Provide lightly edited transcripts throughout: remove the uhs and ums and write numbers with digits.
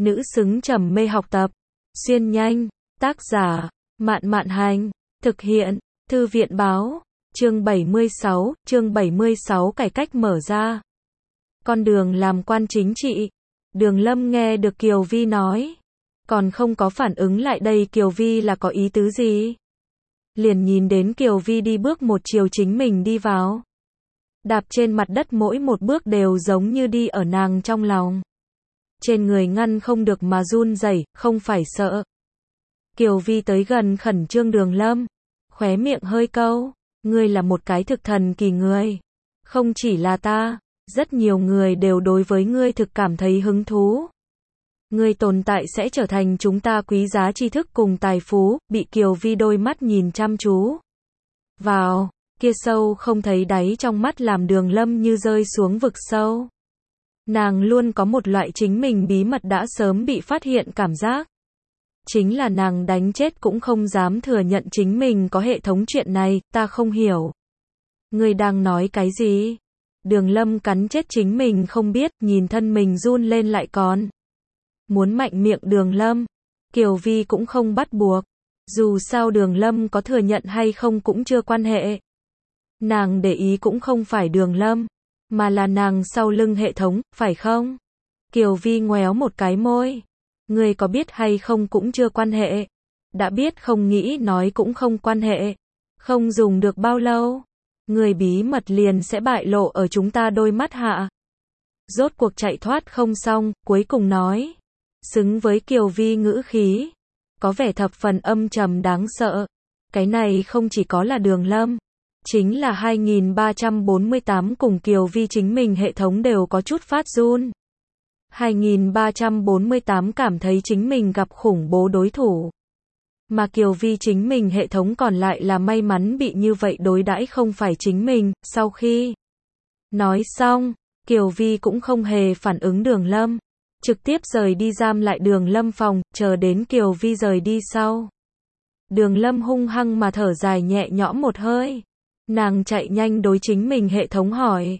nữ xứng trầm mê học tập. Xuyên nhanh, tác giả, Mạn Mạn Hành, thực hiện, Thư viện báo, chương 76, cải cách mở ra. Con đường làm quan chính trị. Đường Lâm nghe được Kiều Vi nói, còn không có phản ứng lại đây Kiều Vi là có ý tứ gì. Liền nhìn đến Kiều Vi đi bước một chiều chính mình đi vào. Đạp trên mặt đất mỗi một bước đều giống như đi ở nàng trong lòng. Trên người ngăn không được mà run rẩy, không phải sợ. Kiều Vi tới gần khẩn trương Đường Lâm, khóe miệng hơi câu, ngươi là một cái thực thần kỳ người. Không chỉ là ta, rất nhiều người đều đối với ngươi thực cảm thấy hứng thú. Ngươi tồn tại sẽ trở thành chúng ta quý giá tri thức cùng tài phú, bị Kiều Vi đôi mắt nhìn chăm chú vào, kia sâu không thấy đáy trong mắt làm Đường Lâm như rơi xuống vực sâu. Nàng luôn có một loại chính mình bí mật đã sớm bị phát hiện cảm giác. Chính là nàng đánh chết cũng không dám thừa nhận chính mình có hệ thống chuyện này, ta không hiểu. Ngươi đang nói cái gì? Đường Lâm cắn chết chính mình không biết, nhìn thân mình run lên lại còn muốn mạnh miệng Đường Lâm. Kiều Vi cũng không bắt buộc. Dù sao Đường Lâm có thừa nhận hay không cũng chưa quan hệ. Nàng để ý cũng không phải Đường Lâm, mà là nàng sau lưng hệ thống, phải không? Kiều Vi ngoéo một cái môi. Ngươi có biết hay không cũng chưa quan hệ. Đã biết không nghĩ nói cũng không quan hệ. Không dùng được bao lâu, người bí mật liền sẽ bại lộ ở chúng ta đôi mắt hạ. Rốt cuộc chạy thoát không xong, cuối cùng nói. Xứng với Kiều Vi ngữ khí. Có vẻ thập phần âm trầm đáng sợ. Cái này không chỉ có là Đường Lâm. Chính là 2348 cùng Kiều Vi chính mình hệ thống đều có chút phát run. 2348 cảm thấy chính mình gặp khủng bố đối thủ. Mà Kiều Vi chính mình hệ thống còn lại là may mắn bị như vậy đối đãi không phải chính mình. Sau khi nói xong, Kiều Vi cũng không hề phản ứng Đường Lâm. Trực tiếp rời đi giam lại Đường Lâm phòng, chờ đến Kiều Vi rời đi sau. Đường Lâm hung hăng mà thở dài nhẹ nhõm một hơi. Nàng chạy nhanh đối chính mình hệ thống hỏi.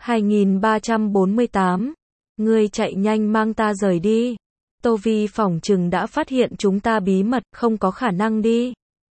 2348. Ngươi chạy nhanh mang ta rời đi. Tô Vi phỏng chừng đã phát hiện chúng ta bí mật, không có khả năng đi.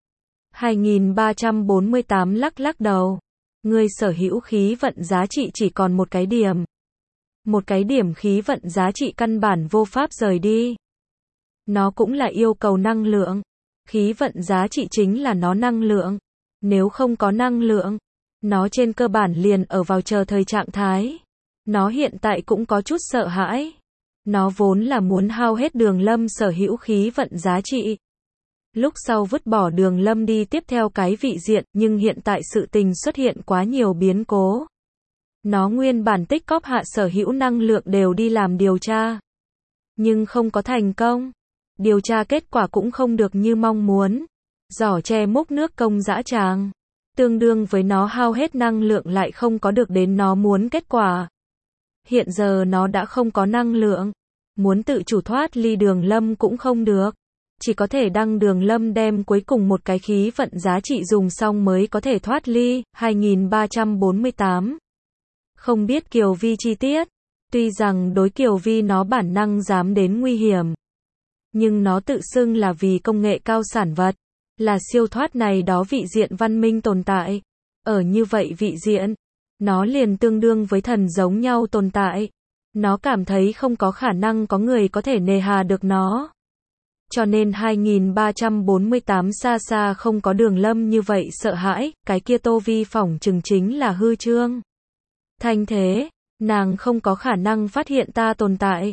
2348 lắc lắc đầu. Ngươi sở hữu khí vận giá trị chỉ còn một cái điểm. Một cái điểm khí vận giá trị căn bản vô pháp rời đi. Nó cũng là yêu cầu năng lượng. Khí vận giá trị chính là nó năng lượng. Nếu không có năng lượng, nó trên cơ bản liền ở vào chờ thời trạng thái. Nó hiện tại cũng có chút sợ hãi. Nó vốn là muốn hao hết Đường Lâm sở hữu khí vận giá trị. Lúc sau vứt bỏ Đường Lâm đi tiếp theo cái vị diện, nhưng hiện tại sự tình xuất hiện quá nhiều biến cố. Nó nguyên bản tích cóp hạ sở hữu năng lượng đều đi làm điều tra. Nhưng không có thành công. Điều tra kết quả cũng không được như mong muốn. Giỏ tre múc nước công dã tràng. Tương đương với nó hao hết năng lượng lại không có được đến nó muốn kết quả. Hiện giờ nó đã không có năng lượng. Muốn tự chủ thoát ly Đường Lâm cũng không được. Chỉ có thể đăng Đường Lâm đem cuối cùng một cái khí vận giá trị dùng xong mới có thể thoát ly. 2348. Không biết Kiều Vi chi tiết. Tuy rằng đối Kiều Vi nó bản năng dám đến nguy hiểm. Nhưng nó tự xưng là vì công nghệ cao sản vật. Là siêu thoát này đó vị diện văn minh tồn tại. Ở như vậy vị diện, nó liền tương đương với thần giống nhau tồn tại. Nó cảm thấy không có khả năng có người có thể nề hà được nó. Cho nên 2348 xa xa không có Đường Lâm như vậy sợ hãi, cái kia Tô Vi phỏng chừng chính là hư trương. Thanh thế, nàng không có khả năng phát hiện ta tồn tại.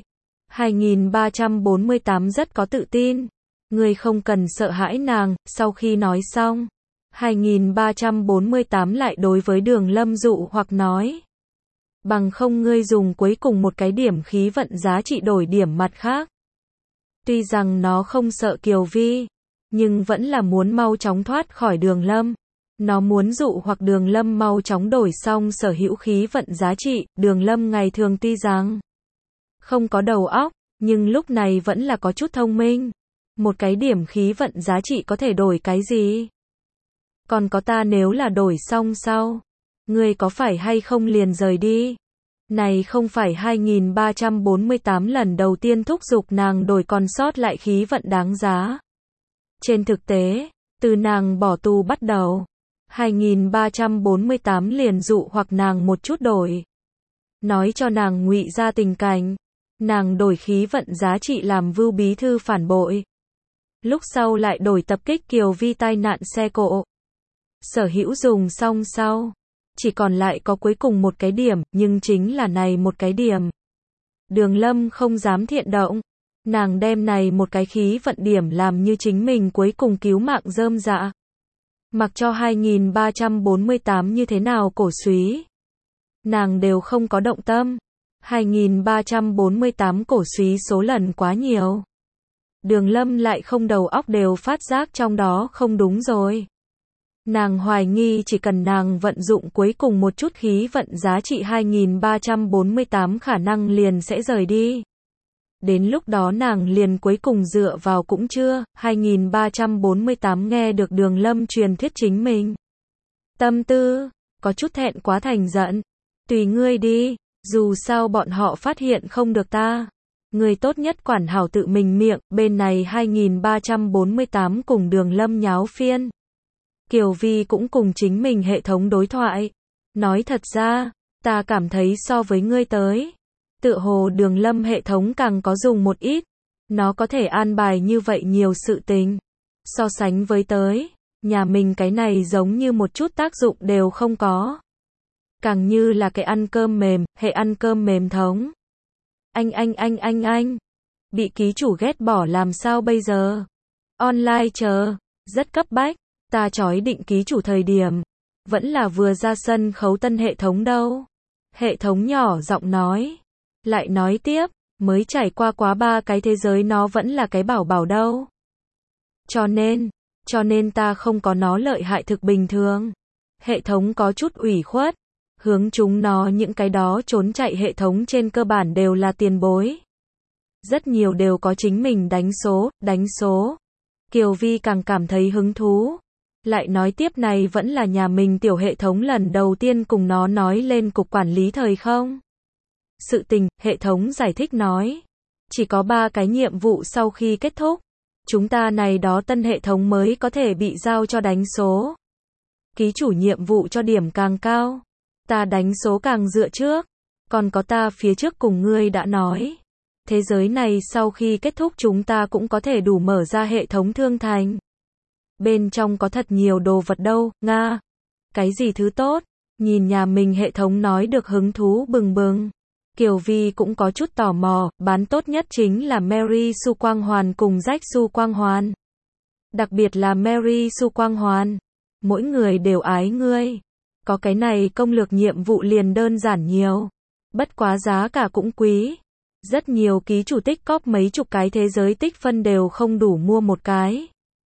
2348 rất có tự tin. Ngươi không cần sợ hãi nàng. Sau khi nói xong, 2348 lại đối với Đường Lâm dụ hoặc nói. Bằng không ngươi dùng cuối cùng một cái điểm khí vận giá trị đổi điểm mặt khác. Tuy rằng nó không sợ Kiều Vi, nhưng vẫn là muốn mau chóng thoát khỏi Đường Lâm. Nó muốn dụ hoặc Đường Lâm mau chóng đổi xong sở hữu khí vận giá trị. Đường Lâm ngày thường tuy rằng không có đầu óc, nhưng lúc này vẫn là có chút thông minh. Một cái điểm khí vận giá trị có thể đổi cái gì? Còn có ta nếu là đổi xong sau, ngươi có phải hay không liền rời đi? Này không phải 2348 lần đầu tiên thúc giục nàng đổi còn sót lại khí vận đáng giá. Trên thực tế, từ nàng bỏ tu bắt đầu, 2348 liền dụ hoặc nàng một chút đổi. Nói cho nàng ngụy ra tình cảnh, nàng đổi khí vận giá trị làm Vưu bí thư phản bội. Lúc sau lại đổi tập kích Kiều Vi tai nạn xe cộ. Sở hữu dùng xong sau, chỉ còn lại có cuối cùng một cái điểm, nhưng chính là này một cái điểm. Đường Lâm không dám thiện động, nàng đem này một cái khí vận điểm làm như chính mình cuối cùng cứu mạng rơm dạ. Mặc cho 2348 như thế nào cổ súy, nàng đều không có động tâm. 2348 cổ súy số lần quá nhiều. Đường Lâm lại không đầu óc đều phát giác trong đó không đúng rồi. Nàng hoài nghi chỉ cần nàng vận dụng cuối cùng một chút khí vận giá trị 2348 khả năng liền sẽ rời đi. Đến lúc đó nàng liền cuối cùng dựa vào cũng chưa. 2348 nghe được Đường Lâm truyền thuyết chính mình. Tâm tư, có chút thẹn quá thành giận. Tùy ngươi đi, dù sao bọn họ phát hiện không được ta. Người tốt nhất quản hảo tự mình miệng. Bên này 2348 cùng Đường Lâm nháo phiên. Kiều Vi cũng cùng chính mình hệ thống đối thoại. Nói thật ra, ta cảm thấy so với ngươi tới, tựa hồ Đường Lâm hệ thống càng có dùng một ít. Nó có thể an bài như vậy nhiều sự tình. So sánh với tới, nhà mình cái này giống như một chút tác dụng đều không có. Càng như là cái ăn cơm mềm, hệ ăn cơm mềm thống. Anh. Bị ký chủ ghét bỏ làm sao bây giờ? Online chờ, rất cấp bách. Ta chói định ký chủ thời điểm, vẫn là vừa ra sân khấu tân hệ thống đâu. Hệ thống nhỏ giọng nói. Lại nói tiếp, mới trải qua quá 3 cái thế giới nó vẫn là cái bảo bảo đâu. Cho nên ta không có nó lợi hại thực bình thường. Hệ thống có chút ủy khuất. Hướng chúng nó những cái đó trốn chạy hệ thống trên cơ bản đều là tiền bối. Rất nhiều đều có chính mình đánh số. Kiều Vi càng cảm thấy hứng thú. Lại nói tiếp này vẫn là nhà mình tiểu hệ thống lần đầu tiên cùng nó nói lên cục quản lý thời không. Sự tình, hệ thống giải thích nói. Chỉ có 3 cái nhiệm vụ sau khi kết thúc. Chúng ta này đó tân hệ thống mới có thể bị giao cho đánh số. Ký chủ nhiệm vụ cho điểm càng cao. Ta đánh số càng dựa trước. Còn có ta phía trước cùng ngươi đã nói. Thế giới này sau khi kết thúc chúng ta cũng có thể đủ mở ra hệ thống thương thành. Bên trong có thật nhiều đồ vật đâu, Nga. Cái gì thứ tốt? Nhìn nhà mình hệ thống nói được hứng thú bừng bừng. Kiều Vi cũng có chút tò mò, bán tốt nhất chính là Mary Sue Quang Hoàn cùng Jack Sue Quang Hoàn. Đặc biệt là Mary Sue Quang Hoàn. Mỗi người đều ái ngươi. Có cái này công lược nhiệm vụ liền đơn giản nhiều. Bất quá giá cả cũng quý. Rất nhiều ký chủ tích cóp mấy chục cái thế giới tích phân đều không đủ mua một cái.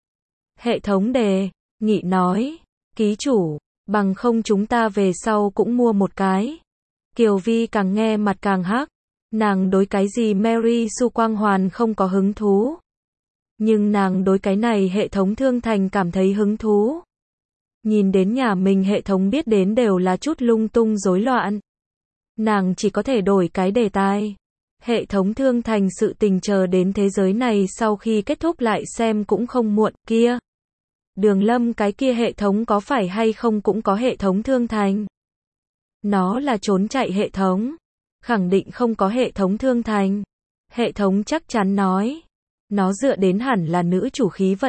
Hệ thống đề nghị nói, ký chủ, bằng không chúng ta về sau cũng mua một cái. Kiều Vi càng nghe mặt càng hắc. Nàng đối cái gì Mary Sue Quang Hoàn không có hứng thú. Nhưng nàng đối cái này hệ thống thương thành cảm thấy hứng thú. Nhìn đến nhà mình hệ thống biết đến đều là chút lung tung rối loạn. Nàng chỉ có thể đổi cái đề tài. Hệ thống thương thành sự tình chờ đến thế giới này sau khi kết thúc lại xem cũng không muộn kia. Đường Lâm cái kia hệ thống có phải hay không cũng có hệ thống thương thành. Nó là trốn chạy hệ thống. Khẳng định không có hệ thống thương thành. Hệ thống chắc chắn nói. Nó dựa đến hẳn là nữ chủ khí vận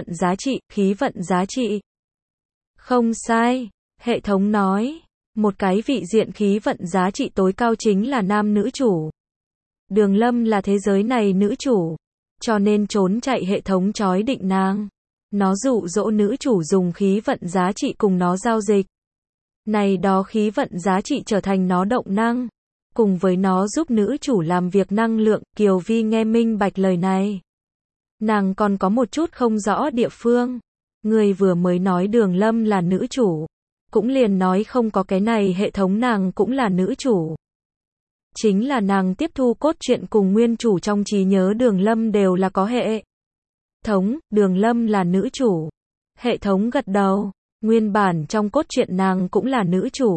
giá trị. Không sai. Hệ thống nói. Một cái vị diện khí vận giá trị tối cao chính là nam nữ chủ. Đường Lâm là thế giới này nữ chủ. Cho nên trốn chạy hệ thống chói định nàng. Nó dụ dỗ nữ chủ dùng khí vận giá trị cùng nó giao dịch. Này đó khí vận giá trị trở thành nó động năng. Cùng với nó giúp nữ chủ làm việc năng lượng. Kiều Vi nghe minh bạch lời này. Nàng còn có một chút không rõ địa phương. Người vừa mới nói Đường Lâm là nữ chủ. Cũng liền nói không có cái này hệ thống nàng cũng là nữ chủ. Chính là nàng tiếp thu cốt truyện cùng nguyên chủ trong trí nhớ Đường Lâm đều là có hệ thống, Đường Lâm là nữ chủ. Hệ thống gật đầu, nguyên bản trong cốt truyện nàng cũng là nữ chủ.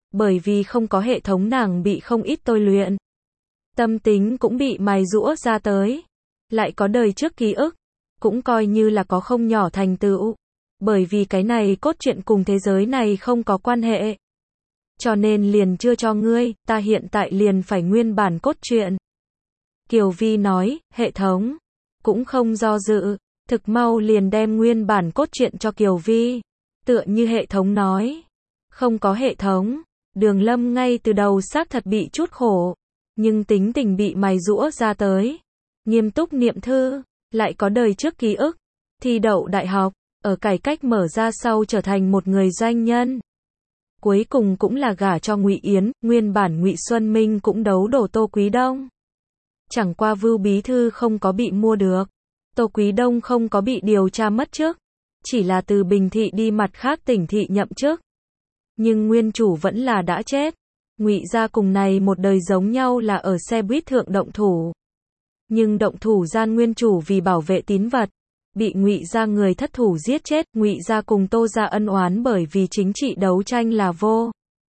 Bởi vì không có hệ thống nàng bị không ít tôi luyện. Tâm tính cũng bị mài giũa ra tới. Lại có đời trước ký ức. Cũng coi như là có không nhỏ thành tựu. Bởi vì cái này cốt truyện cùng thế giới này không có quan hệ. Cho nên liền chưa cho ngươi, ta hiện tại liền phải nguyên bản cốt truyện. Kiều Vi nói, hệ thống. Cũng không do dự. Thực mau liền đem nguyên bản cốt truyện cho Kiều Vi. Tựa như hệ thống nói. Không có hệ thống. Đường Lâm ngay từ đầu xác thật bị chút khổ. Nhưng tính tình bị mài giũa ra tới. Nghiêm túc niệm thư. Lại có đời trước ký ức. Thi đậu đại học. Ở cải cách mở ra sau trở thành một người doanh nhân. Cuối cùng cũng là gả cho Ngụy Yến, nguyên bản Ngụy Xuân Minh cũng đấu đổ Tô Quý Đông. Chẳng qua Vưu bí thư không có bị mua được. Tô Quý Đông không có bị điều tra mất chức. Chỉ là từ Bình Thị đi mặt khác tỉnh thị nhậm chức. Nhưng nguyên chủ vẫn là đã chết. Ngụy gia cùng này một đời giống nhau là ở xe buýt thượng động thủ. Nhưng động thủ gian nguyên chủ vì bảo vệ tín vật. Bị Ngụy gia người thất thủ giết chết. Ngụy gia cùng Tô gia ân oán bởi vì chính trị đấu tranh là vô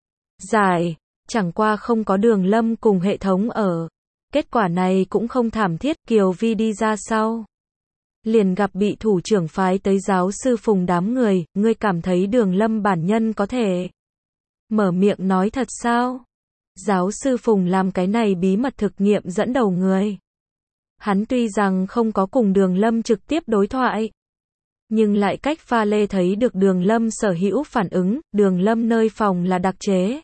giải. Chẳng qua không có Đường Lâm cùng hệ thống ở. Kết quả này cũng không thảm thiết. Kiều Vi đi ra sau. Liền gặp bị thủ trưởng phái tới giáo sư Phùng đám người. Ngươi cảm thấy Đường Lâm bản nhân có thể mở miệng nói thật sao? Giáo sư Phùng làm cái này bí mật thực nghiệm dẫn đầu người. Hắn tuy rằng không có cùng Đường Lâm trực tiếp đối thoại. Nhưng lại cách pha lê thấy được Đường Lâm sở hữu phản ứng. Đường Lâm nơi phòng là đặc chế.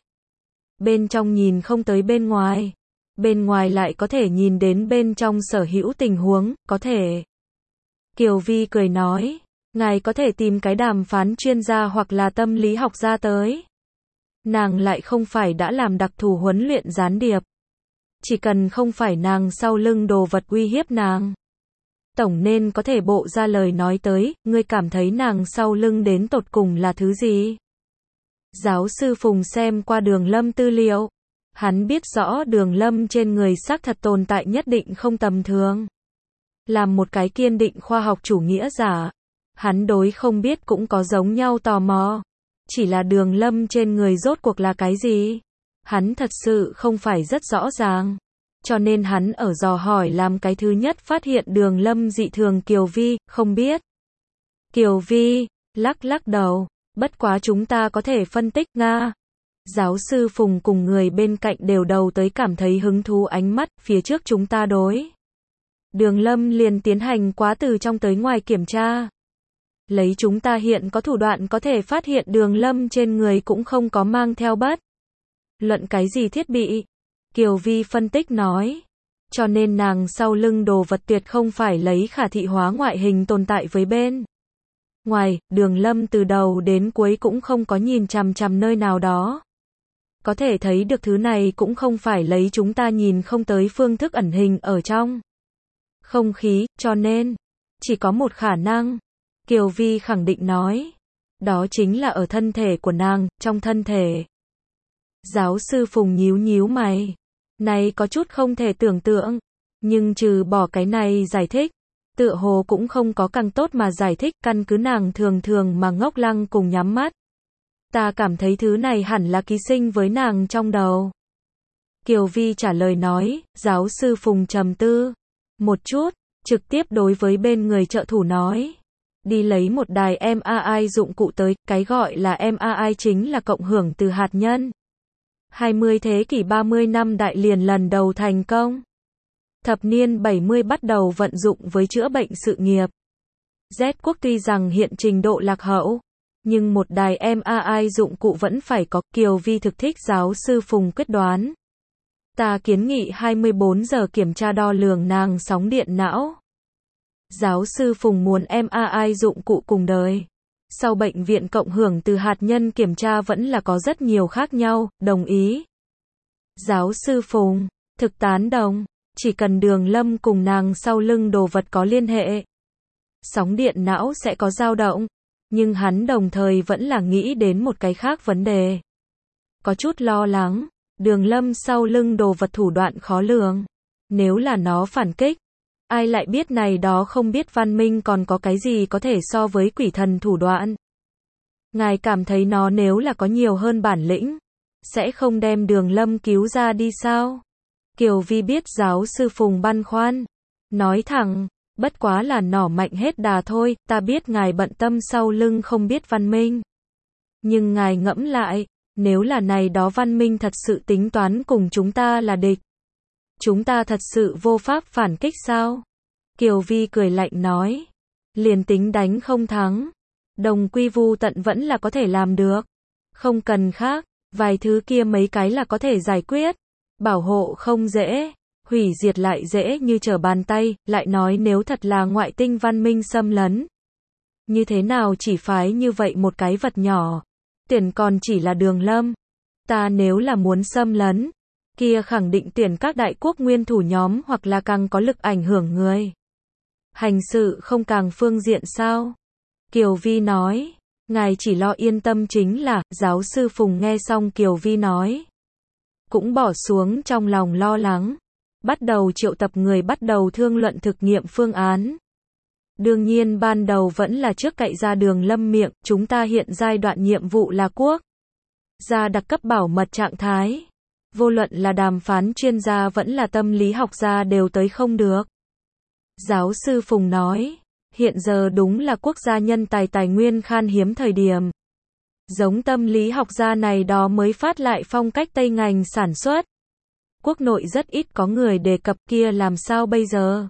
Bên trong nhìn không tới bên ngoài. Bên ngoài lại có thể nhìn đến bên trong sở hữu tình huống, có thể. Kiều Vi cười nói, ngài có thể tìm cái đàm phán chuyên gia hoặc là tâm lý học gia tới. Nàng lại không phải đã làm đặc thù huấn luyện gián điệp. Chỉ cần không phải nàng sau lưng đồ vật uy hiếp nàng. Tổng nên có thể bộ ra lời nói tới, ngươi cảm thấy nàng sau lưng đến tột cùng là thứ gì? Giáo sư Phùng xem qua Đường Lâm tư liệu. Hắn biết rõ Đường Lâm trên người xác thật tồn tại nhất định không tầm thường. Làm một cái kiên định khoa học chủ nghĩa giả. Hắn đối không biết cũng có giống nhau tò mò. Chỉ là Đường Lâm trên người rốt cuộc là cái gì? Hắn thật sự không phải rất rõ ràng. Cho nên hắn ở dò hỏi làm cái thứ nhất phát hiện Đường Lâm dị thường. Kiều Vi, không biết. Kiều Vi, lắc lắc đầu. Bất quá chúng ta có thể phân tích Nga. Giáo sư Phùng cùng người bên cạnh đều đầu tới cảm thấy hứng thú ánh mắt. Phía trước chúng ta đối. Đường Lâm liền tiến hành quá từ trong tới ngoài kiểm tra. Lấy chúng ta hiện có thủ đoạn có thể phát hiện Đường Lâm trên người cũng không có mang theo bất luận cái gì thiết bị. Kiều Vi phân tích nói. Cho nên nàng sau lưng đồ vật tuyệt không phải lấy khả thị hóa ngoại hình tồn tại với bên ngoài. Đường Lâm từ đầu đến cuối cũng không có nhìn chằm chằm nơi nào đó. Có thể thấy được thứ này cũng không phải lấy chúng ta nhìn không tới phương thức ẩn hình ở trong không khí, cho nên chỉ có một khả năng. Kiều Vi khẳng định nói. Đó chính là ở thân thể của nàng, trong thân thể. Giáo sư Phùng nhíu nhíu mày. Này có chút không thể tưởng tượng. Nhưng trừ bỏ cái này giải thích. Tựa hồ cũng không có càng tốt mà giải thích. Căn cứ nàng thường thường mà ngốc lăng cùng nhắm mắt. Ta cảm thấy thứ này hẳn là ký sinh với nàng trong đầu. Kiều Vi trả lời nói. Giáo sư Phùng trầm tư một chút, trực tiếp đối với bên người trợ thủ nói. Đi lấy một đài MRI dụng cụ tới. Cái gọi là MRI chính là cộng hưởng từ hạt nhân. 20 thế kỷ 30 năm đại liền lần đầu thành công. Thập niên 70 bắt đầu vận dụng với chữa bệnh sự nghiệp. Z quốc tuy rằng hiện trình độ lạc hậu, nhưng một đài MRI dụng cụ vẫn phải có. Kiều Vi thực thích giáo sư Phùng quyết đoán. Ta kiến nghị 24 giờ kiểm tra đo lường nàng sóng điện não. Giáo sư Phùng muốn MRI dụng cụ cùng đời. Sau bệnh viện cộng hưởng từ hạt nhân kiểm tra vẫn là có rất nhiều khác nhau, đồng ý. Giáo sư Phùng, thực tán đồng, chỉ cần Đường Lâm cùng nàng sau lưng đồ vật có liên hệ. Sóng điện não sẽ có dao động, nhưng hắn đồng thời vẫn là nghĩ đến một cái khác vấn đề. Có chút lo lắng, Đường Lâm sau lưng đồ vật thủ đoạn khó lường. Nếu là nó phản kích, ai lại biết này đó không biết văn minh còn có cái gì có thể so với quỷ thần thủ đoạn. Ngài cảm thấy nó nếu là có nhiều hơn bản lĩnh, sẽ không đem Đường Lâm cứu ra đi sao? Kiều Vi biết giáo sư Phùng băn khoăn, nói thẳng, bất quá là nỏ mạnh hết đà thôi, ta biết ngài bận tâm sau lưng không biết Văn Minh. Nhưng ngài ngẫm lại, nếu là này đó Văn Minh thật sự tính toán cùng chúng ta là địch, chúng ta thật sự vô pháp phản kích sao? Kiều Vi cười lạnh nói, liền tính đánh không thắng, đồng quy vu tận vẫn là có thể làm được. Không cần khác, vài thứ kia mấy cái là có thể giải quyết. Bảo hộ không dễ, hủy diệt lại dễ như trở bàn tay, lại nói nếu thật là ngoại tinh văn minh xâm lấn. Như thế nào chỉ phái như vậy một cái vật nhỏ, tuyển còn chỉ là Đường Lâm. Ta nếu là muốn xâm lấn, kia khẳng định tuyển các đại quốc nguyên thủ nhóm hoặc là càng có lực ảnh hưởng người. Hành sự không càng phương diện sao? Kiều Vi nói, ngài chỉ lo yên tâm chính là, giáo sư Phùng nghe xong Kiều Vi nói, cũng bỏ xuống trong lòng lo lắng, bắt đầu triệu tập người bắt đầu thương luận thực nghiệm phương án. Đương nhiên ban đầu vẫn là trước cậy ra Đường Lâm miệng, chúng ta hiện giai đoạn nhiệm vụ là quốc gia đặc cấp bảo mật trạng thái. Vô luận là đàm phán chuyên gia vẫn là tâm lý học gia đều tới không được. Giáo sư Phùng nói, hiện giờ đúng là quốc gia nhân tài tài nguyên khan hiếm thời điểm. Giống tâm lý học gia này đó mới phát lại phong cách Tây ngành sản xuất. Quốc nội rất ít có người đề cập kia làm sao bây giờ?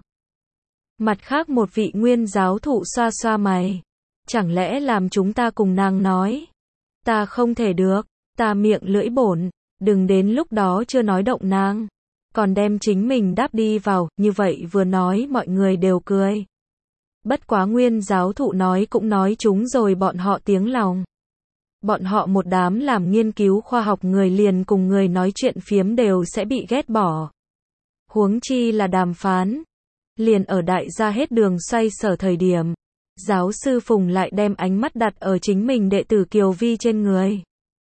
Mặt khác một vị nguyên giáo thụ xoa xoa mày. Chẳng lẽ làm chúng ta cùng nàng nói? Ta không thể được, ta miệng lưỡi bổn, đừng đến lúc đó chưa nói động nàng. Còn đem chính mình đáp đi vào, như vậy vừa nói mọi người đều cười. Bất quá nguyên giáo thụ nói cũng nói chúng rồi bọn họ tiếng lòng. Bọn họ một đám làm nghiên cứu khoa học người liền cùng người nói chuyện phiếm đều sẽ bị ghét bỏ. Huống chi là đàm phán. Liền ở đại gia hết đường xoay sở thời điểm. Giáo sư Phùng lại đem ánh mắt đặt ở chính mình đệ tử Kiều Vi trên người.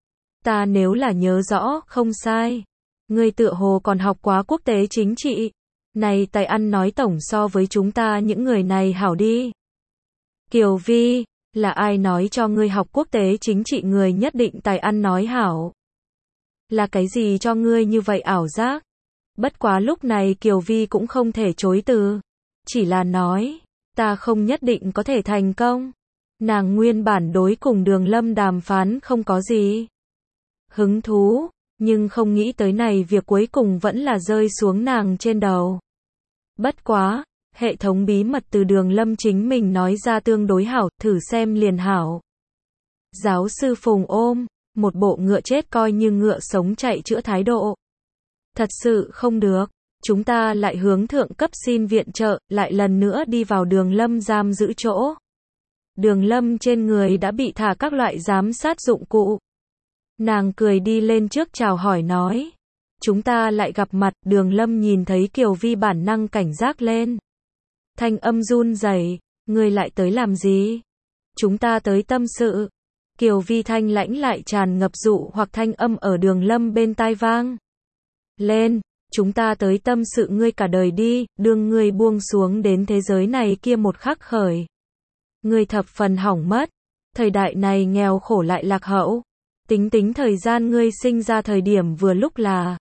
Ta nếu là nhớ rõ, không sai. Ngươi tựa hồ còn học quá quốc tế chính trị. Này tài ăn nói tổng so với chúng ta những người này hảo đi. Kiều Vi, là ai nói cho ngươi học quốc tế chính trị người nhất định tài ăn nói hảo? Là cái gì cho ngươi như vậy ảo giác? Bất quá lúc này Kiều Vi cũng không thể chối từ. Chỉ là nói, ta không nhất định có thể thành công. Nàng nguyên bản đối cùng Đường Lâm đàm phán không có gì hứng thú, nhưng không nghĩ tới này việc cuối cùng vẫn là rơi xuống nàng trên đầu. Bất quá, hệ thống bí mật từ Đường Lâm chính mình nói ra tương đối hảo, thử xem liền hảo. Giáo sư Phùng ôm, một bộ ngựa chết coi như ngựa sống chạy chữa thái độ. Thật sự không được, chúng ta lại hướng thượng cấp xin viện trợ, lại lần nữa đi vào Đường Lâm giam giữ chỗ. Đường Lâm trên người đã bị thả các loại giám sát dụng cụ. Nàng cười đi lên trước chào hỏi nói. Chúng ta lại gặp mặt, Đường Lâm nhìn thấy Kiều Vi bản năng cảnh giác lên. Thanh âm run rẩy, ngươi lại tới làm gì? Chúng ta tới tâm sự. Kiều Vi thanh lãnh lại tràn ngập dụ hoặc thanh âm ở Đường Lâm bên tai vang lên, chúng ta tới tâm sự ngươi cả đời đi, đương ngươi buông xuống đến thế giới này kia một khắc khởi. Ngươi thập phần hỏng mất, thời đại này nghèo khổ lại lạc hậu. Tính thời gian ngươi sinh ra thời điểm vừa lúc là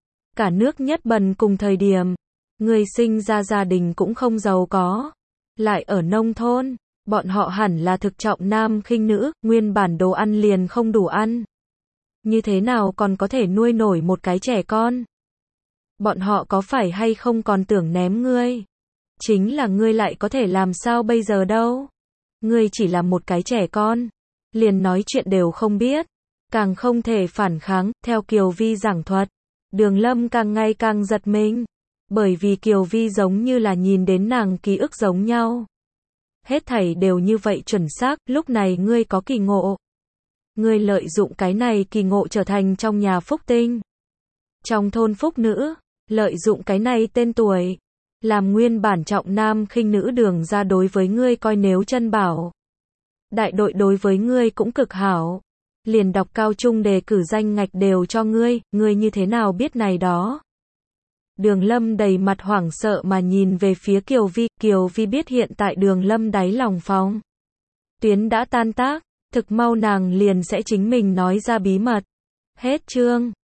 cả nước nhất bần cùng thời điểm. Ngươi sinh ra gia đình cũng không giàu có, lại ở nông thôn, bọn họ hẳn là thực trọng nam khinh nữ, nguyên bản đồ ăn liền không đủ ăn. Như thế nào còn có thể nuôi nổi một cái trẻ con? Bọn họ có phải hay không còn tưởng ném ngươi? Chính là ngươi lại có thể làm sao bây giờ đâu? Ngươi chỉ là một cái trẻ con, liền nói chuyện đều không biết, càng không thể phản kháng, theo Kiều Vi giảng thuật. Đường Lâm càng ngày càng giật mình, bởi vì Kiều Vi giống như là nhìn đến nàng ký ức giống nhau. Hết thảy đều như vậy chuẩn xác, lúc này ngươi có kỳ ngộ. Ngươi lợi dụng cái này kỳ ngộ trở thành trong nhà phúc tinh. Trong thôn phúc nữ, lợi dụng cái này tên tuổi, làm nguyên bản trọng nam khinh nữ Đường ra đối với ngươi coi nếu chân bảo. Đại đội đối với ngươi cũng cực hảo. Liền đọc cao trung đề cử danh ngạch đều cho ngươi như thế nào biết này đó? Đường Lâm đầy mặt hoảng sợ mà nhìn về phía Kiều Vi biết hiện tại Đường Lâm đáy lòng phòng tuyến đã tan tác, thực mau nàng liền sẽ chính mình nói ra bí mật. Hết chương.